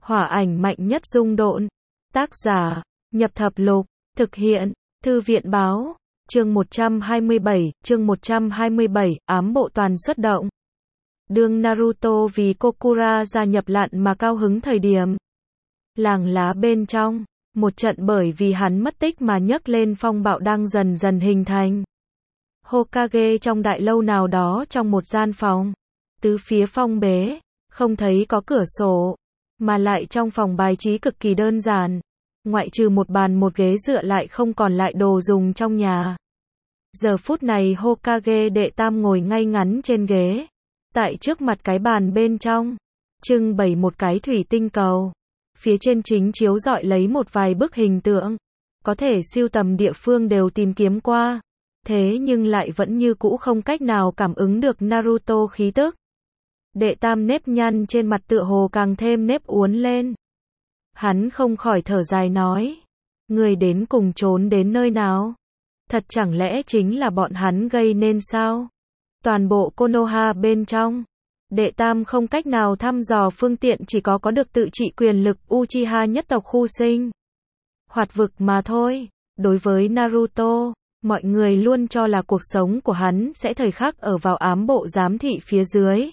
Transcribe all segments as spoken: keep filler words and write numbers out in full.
Hỏa ảnh mạnh nhất dung độn. Tác giả, Nhập Thập Lục, thực hiện, Thư viện báo, chương một trăm hai mươi bảy, chương một trăm hai mươi bảy, ám bộ toàn xuất động. Đương Naruto vì Kokura gia nhập lặn mà cao hứng thời điểm. Làng lá bên trong, một trận bởi vì hắn mất tích mà nhấc lên phong bạo đang dần dần hình thành. Hokage trong đại lâu nào đó trong một gian phòng, tứ phía phong bế, không thấy có cửa sổ, mà lại trong phòng bài trí cực kỳ đơn giản, ngoại trừ một bàn một ghế dựa lại không còn lại đồ dùng trong nhà. Giờ phút này Hokage đệ tam ngồi ngay ngắn trên ghế, tại trước mặt cái bàn bên trong, trưng bày một cái thủy tinh cầu, phía trên chính chiếu rọi lấy một vài bức hình tượng, có thể siêu tầm địa phương đều tìm kiếm qua, thế nhưng lại vẫn như cũ không cách nào cảm ứng được Naruto khí tức. Đệ tam nếp nhăn trên mặt tựa hồ càng thêm nếp uốn lên. Hắn không khỏi thở dài nói, người đến cùng trốn đến nơi nào? Thật chẳng lẽ chính là bọn hắn gây nên sao? Toàn bộ Konoha bên trong, đệ tam không cách nào thăm dò phương tiện chỉ có có được tự trị quyền lực Uchiha nhất tộc khu sinh. Hoạt vực mà thôi. Đối với Naruto, mọi người luôn cho là cuộc sống của hắn sẽ thời khắc ở vào ám bộ giám thị phía dưới.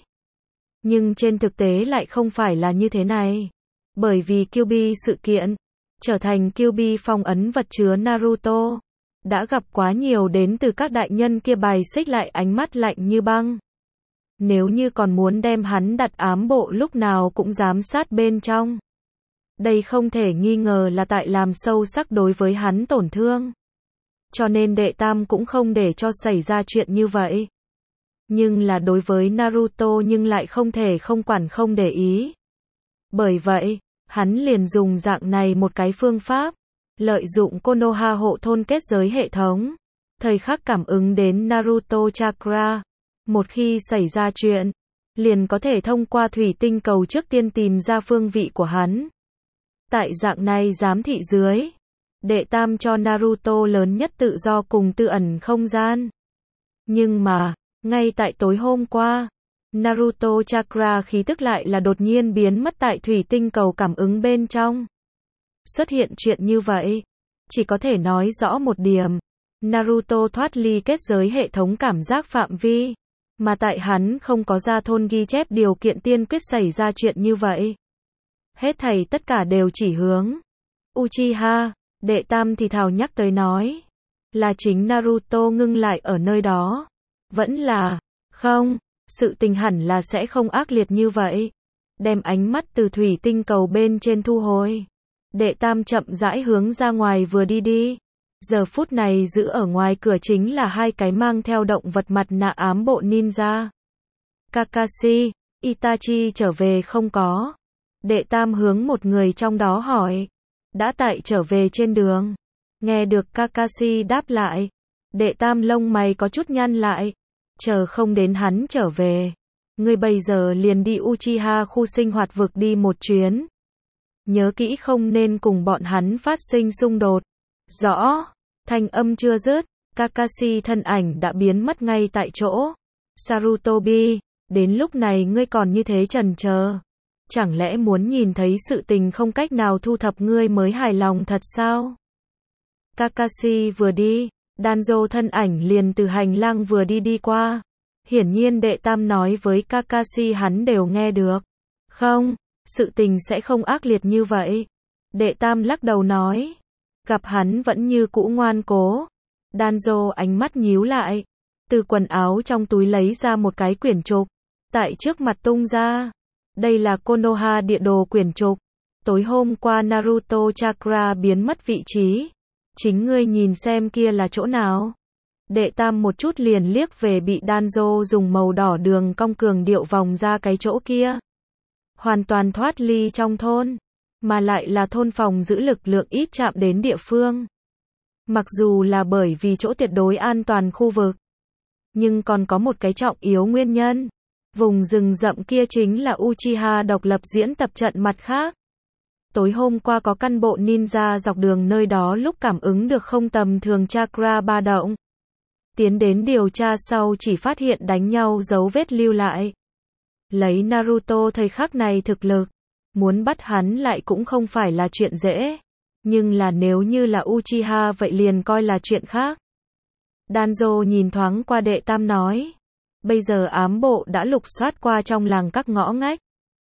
Nhưng trên thực tế lại không phải là như thế này. Bởi vì Kyuubi sự kiện, trở thành Kyuubi phong ấn vật chứa Naruto, đã gặp quá nhiều đến từ các đại nhân kia bài xích lại ánh mắt lạnh như băng. Nếu như còn muốn đem hắn đặt ám bộ lúc nào cũng giám sát bên trong. Đây không thể nghi ngờ là tại làm sâu sắc đối với hắn tổn thương. Cho nên đệ tam cũng không để cho xảy ra chuyện như vậy. Nhưng là đối với Naruto nhưng lại không thể không quản không để ý. Bởi vậy, hắn liền dùng dạng này một cái phương pháp, lợi dụng Konoha hộ thôn kết giới hệ thống, thời khắc cảm ứng đến Naruto Chakra. Một khi xảy ra chuyện, liền có thể thông qua thủy tinh cầu trước tiên tìm ra phương vị của hắn. Tại dạng này giám thị dưới, đệ tam cho Naruto lớn nhất tự do cùng tư ẩn không gian. Nhưng mà, ngay tại tối hôm qua, Naruto Chakra khí tức lại là đột nhiên biến mất tại thủy tinh cầu cảm ứng bên trong. Xuất hiện chuyện như vậy, chỉ có thể nói rõ một điểm, Naruto thoát ly kết giới hệ thống cảm giác phạm vi, mà tại hắn không có ra thôn ghi chép điều kiện tiên quyết xảy ra chuyện như vậy. Hết thảy tất cả đều chỉ hướng Uchiha, đệ tam thì thào nhắc tới nói, là chính Naruto ngưng lại ở nơi đó. Vẫn là, không, sự tình hẳn là sẽ không ác liệt như vậy. Đem ánh mắt từ thủy tinh cầu bên trên thu hồi. Đệ tam chậm rãi hướng ra ngoài vừa đi đi. Giờ phút này giữ ở ngoài cửa chính là hai cái mang theo động vật mặt nạ ám bộ ninja. Kakashi, Itachi trở về không có? Đệ tam hướng một người trong đó hỏi. Đã tại trở về trên đường. Nghe được Kakashi đáp lại. Đệ tam lông mày có chút nhăn lại. Chờ không đến hắn trở về. Ngươi bây giờ liền đi Uchiha khu sinh hoạt vực đi một chuyến. Nhớ kỹ không nên cùng bọn hắn phát sinh xung đột. Rõ. Thanh âm chưa dứt, Kakashi thân ảnh đã biến mất ngay tại chỗ. Sarutobi, đến lúc này ngươi còn như thế chần chờ. Chẳng lẽ muốn nhìn thấy sự tình không cách nào thu thập ngươi mới hài lòng thật sao? Kakashi vừa đi, Danzo thân ảnh liền từ hành lang vừa đi đi qua. Hiển nhiên đệ tam nói với Kakashi hắn đều nghe được. Không, sự tình sẽ không ác liệt như vậy. Đệ tam lắc đầu nói. Gặp hắn vẫn như cũ ngoan cố. Danzo ánh mắt nhíu lại. Từ quần áo trong túi lấy ra một cái quyển trục. Tại trước mặt tung ra. Đây là Konoha địa đồ quyển trục. Tối hôm qua Naruto Chakra biến mất vị trí. Chính ngươi nhìn xem kia là chỗ nào. Đệ tam một chút liền liếc về bị Danzo dùng màu đỏ đường cong cường điệu vòng ra cái chỗ kia. Hoàn toàn thoát ly trong thôn. Mà lại là thôn phòng giữ lực lượng ít chạm đến địa phương. Mặc dù là bởi vì chỗ tuyệt đối an toàn khu vực. Nhưng còn có một cái trọng yếu nguyên nhân. Vùng rừng rậm kia chính là Uchiha độc lập diễn tập trận mặt khác. Tối hôm qua có căn bộ ninja dọc đường nơi đó lúc cảm ứng được không tầm thường chakra ba động. Tiến đến điều tra sau chỉ phát hiện đánh nhau dấu vết lưu lại. Lấy Naruto thời khắc này thực lực. Muốn bắt hắn lại cũng không phải là chuyện dễ. Nhưng là nếu như là Uchiha vậy liền coi là chuyện khác. Danzo nhìn thoáng qua đệ tam nói. Bây giờ ám bộ đã lục soát qua trong làng các ngõ ngách.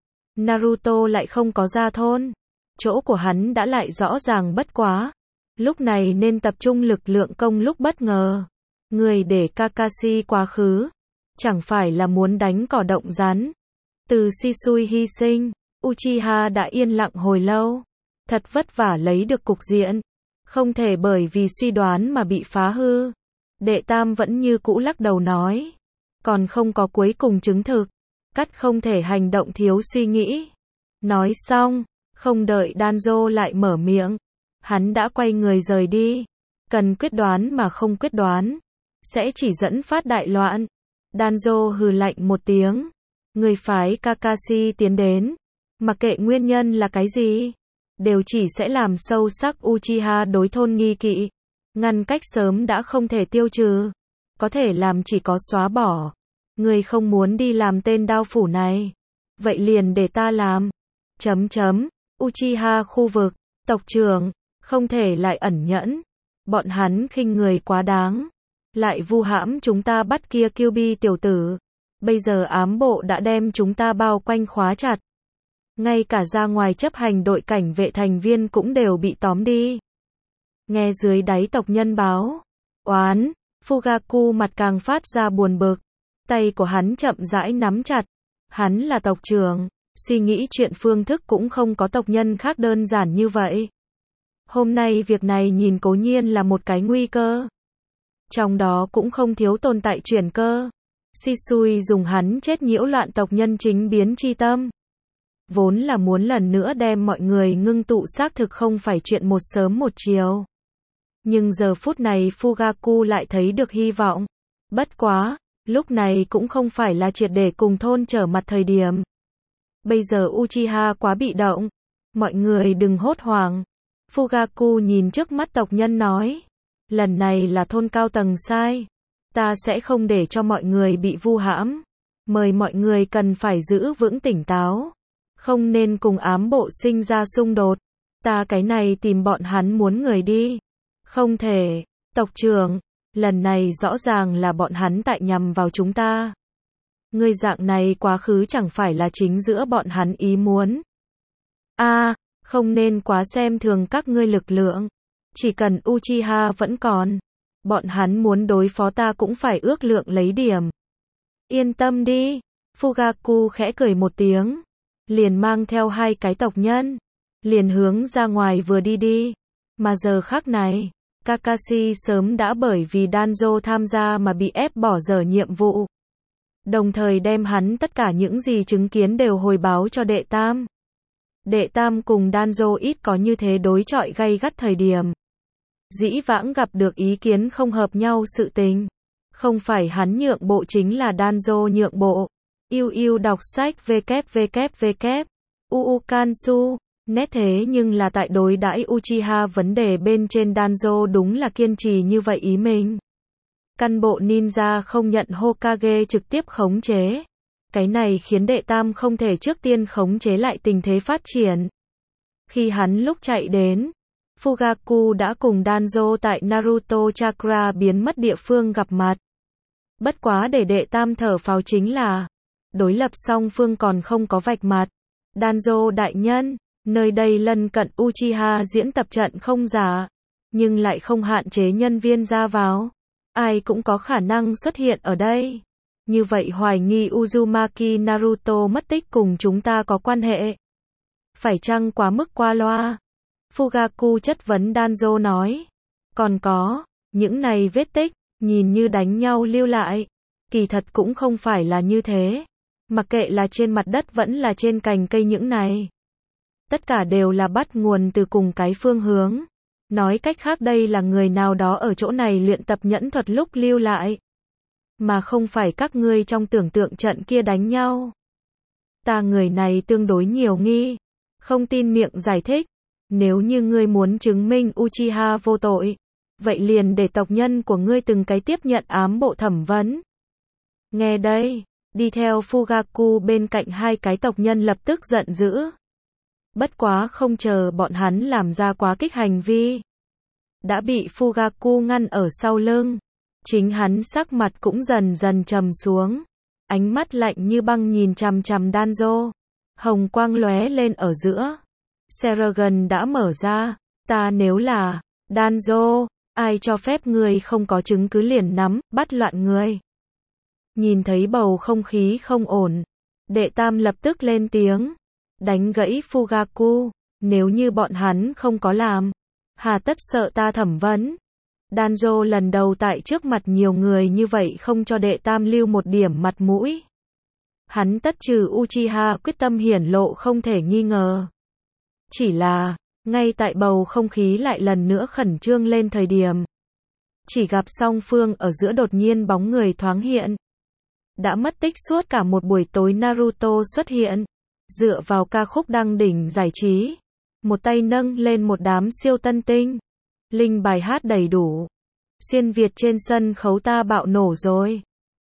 Naruto lại không có ra thôn. Chỗ của hắn đã lại rõ ràng bất quá. Lúc này nên tập trung lực lượng công lúc bất ngờ. Người để Kakashi quá khứ. Chẳng phải là muốn đánh cỏ động rắn. Từ Shisui hy sinh, Uchiha đã yên lặng hồi lâu. Thật vất vả lấy được cục diện. Không thể bởi vì suy đoán mà bị phá hư. Đệ tam vẫn như cũ lắc đầu nói. Còn không có cuối cùng chứng thực. Cắt không thể hành động thiếu suy nghĩ. Nói xong, không đợi Danzo lại mở miệng. Hắn đã quay người rời đi. Cần quyết đoán mà không quyết đoán. Sẽ chỉ dẫn phát đại loạn. Danzo hừ lạnh một tiếng. Người phái Kakashi tiến đến. Mặc kệ nguyên nhân là cái gì. Đều chỉ sẽ làm sâu sắc Uchiha đối thôn nghi kỵ. Ngăn cách sớm đã không thể tiêu trừ. Có thể làm chỉ có xóa bỏ. Người không muốn đi làm tên đao phủ này. Vậy liền để ta làm. Chấm chấm. Uchiha khu vực. Tộc trưởng. Không thể lại ẩn nhẫn. Bọn hắn khinh người quá đáng. Lại vu hãm chúng ta bắt kia Kyuubi tiểu tử. Bây giờ ám bộ đã đem chúng ta bao quanh khóa chặt. Ngay cả ra ngoài chấp hành đội cảnh vệ thành viên cũng đều bị tóm đi. Nghe dưới đáy tộc nhân báo. Oán. Fugaku mặt càng phát ra buồn bực. Tay của hắn chậm rãi nắm chặt. Hắn là tộc trưởng. Suy nghĩ chuyện phương thức cũng không có tộc nhân khác đơn giản như vậy. Hôm nay việc này nhìn cố nhiên là một cái nguy cơ. Trong đó cũng không thiếu tồn tại chuyển cơ. Shisui dùng hắn chết nhiễu loạn tộc nhân chính biến chi tâm. Vốn là muốn lần nữa đem mọi người ngưng tụ xác thực không phải chuyện một sớm một chiều. Nhưng giờ phút này Fugaku lại thấy được hy vọng. Bất quá, lúc này cũng không phải là triệt để cùng thôn trở mặt thời điểm. Bây giờ Uchiha quá bị động. Mọi người đừng hốt hoảng. Fugaku nhìn trước mắt tộc nhân nói. Lần này là thôn cao tầng sai. Ta sẽ không để cho mọi người bị vu hãm. Mời mọi người cần phải giữ vững tỉnh táo. Không nên cùng ám bộ sinh ra xung đột. Ta cái này tìm bọn hắn muốn người đi. Không thể. Tộc trưởng. Lần này rõ ràng là bọn hắn tại nhằm vào chúng ta. Người dạng này quá khứ chẳng phải là chính giữa bọn hắn ý muốn. A, à, không nên quá xem thường các ngươi lực lượng. Chỉ cần Uchiha vẫn còn. Bọn hắn muốn đối phó ta cũng phải ước lượng lấy điểm. Yên tâm đi. Fugaku khẽ cười một tiếng. Liền mang theo hai cái tộc nhân. Liền hướng ra ngoài vừa đi đi. Mà giờ khắc này, Kakashi sớm đã bởi vì Danzo tham gia mà bị ép bỏ dở nhiệm vụ. Đồng thời đem hắn tất cả những gì chứng kiến đều hồi báo cho đệ tam. Đệ tam cùng Danzo ít có như thế đối chọi gay gắt thời điểm. Dĩ vãng gặp được ý kiến không hợp nhau sự tình. Không phải hắn nhượng bộ chính là Danzo nhượng bộ. Yêu yêu đọc sách www. Uu Kansu. Nét thế nhưng là tại đối đãi Uchiha vấn đề bên trên Danzo đúng là kiên trì như vậy ý mình. Căn bộ ninja không nhận Hokage trực tiếp khống chế. Cái này khiến đệ tam không thể trước tiên khống chế lại tình thế phát triển. Khi hắn lúc chạy đến, Fugaku đã cùng Danzo tại Naruto Chakra biến mất địa phương gặp mặt. Bất quá để đệ tam thở phào chính là, đối lập song phương còn không có vạch mặt. Danzo đại nhân, nơi đây lân cận Uchiha diễn tập trận không giả, nhưng lại không hạn chế nhân viên ra vào. Ai cũng có khả năng xuất hiện ở đây. Như vậy hoài nghi Uzumaki Naruto mất tích cùng chúng ta có quan hệ. Phải chăng quá mức qua loa? Fugaku chất vấn Danzo nói. Còn có, những này vết tích, nhìn như đánh nhau lưu lại. Kỳ thật cũng không phải là như thế. Mặc kệ là trên mặt đất vẫn là trên cành cây những này. Tất cả đều là bắt nguồn từ cùng cái phương hướng. Nói cách khác đây là người nào đó ở chỗ này luyện tập nhẫn thuật lúc lưu lại. Mà không phải các ngươi trong tưởng tượng trận kia đánh nhau. Ta người này tương đối nhiều nghi. Không tin miệng giải thích. Nếu như ngươi muốn chứng minh Uchiha vô tội, vậy liền để tộc nhân của ngươi từng cái tiếp nhận ám bộ thẩm vấn. Nghe đây, đi theo Fugaku bên cạnh hai cái tộc nhân lập tức giận dữ. Bất quá không chờ bọn hắn làm ra quá kích hành vi, đã bị Fugaku ngăn ở sau lưng. Chính hắn sắc mặt cũng dần dần trầm xuống, ánh mắt lạnh như băng nhìn chằm chằm Danzo. Hồng quang lóe lên ở giữa. Seragon đã mở ra, ta nếu là Danzo, ai cho phép người không có chứng cứ liền nắm, bắt loạn người. Nhìn thấy bầu không khí không ổn, đệ tam lập tức lên tiếng, đánh gãy Fugaku, nếu như bọn hắn không có làm, hà tất sợ ta thẩm vấn. Danzo lần đầu tại trước mặt nhiều người như vậy không cho đệ tam lưu một điểm mặt mũi. Hắn tất trừ Uchiha quyết tâm hiển lộ không thể nghi ngờ. Chỉ là, ngay tại bầu không khí lại lần nữa khẩn trương lên thời điểm, chỉ gặp song phương ở giữa đột nhiên bóng người thoáng hiện. Đã mất tích suốt cả một buổi tối Naruto xuất hiện, dựa vào ca khúc đăng đỉnh giải trí, một tay nâng lên một đám siêu tân tinh, linh bài hát đầy đủ. Xuyên Việt trên sân khấu ta bạo nổ rồi.